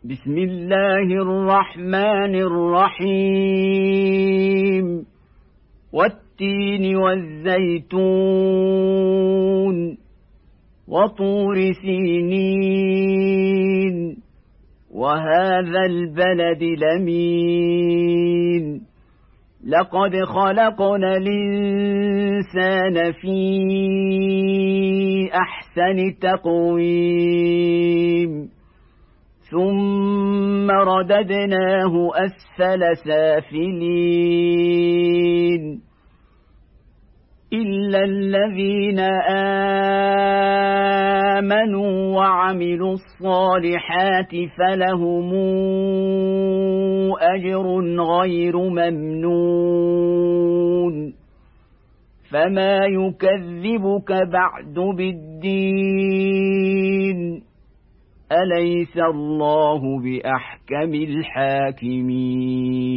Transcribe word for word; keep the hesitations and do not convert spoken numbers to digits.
بسم الله الرحمن الرحيم والتين والزيتون وطور سينين وهذا البلد الأمين لقد خلقنا الإنسان في أحسن تقويم ثم رددناه أسفل سافلين إلا الذين آمنوا وعملوا الصالحات فلهم أجر غير ممنون فما يكذبك بعد بالدين أليس الله بأحكم الحاكمين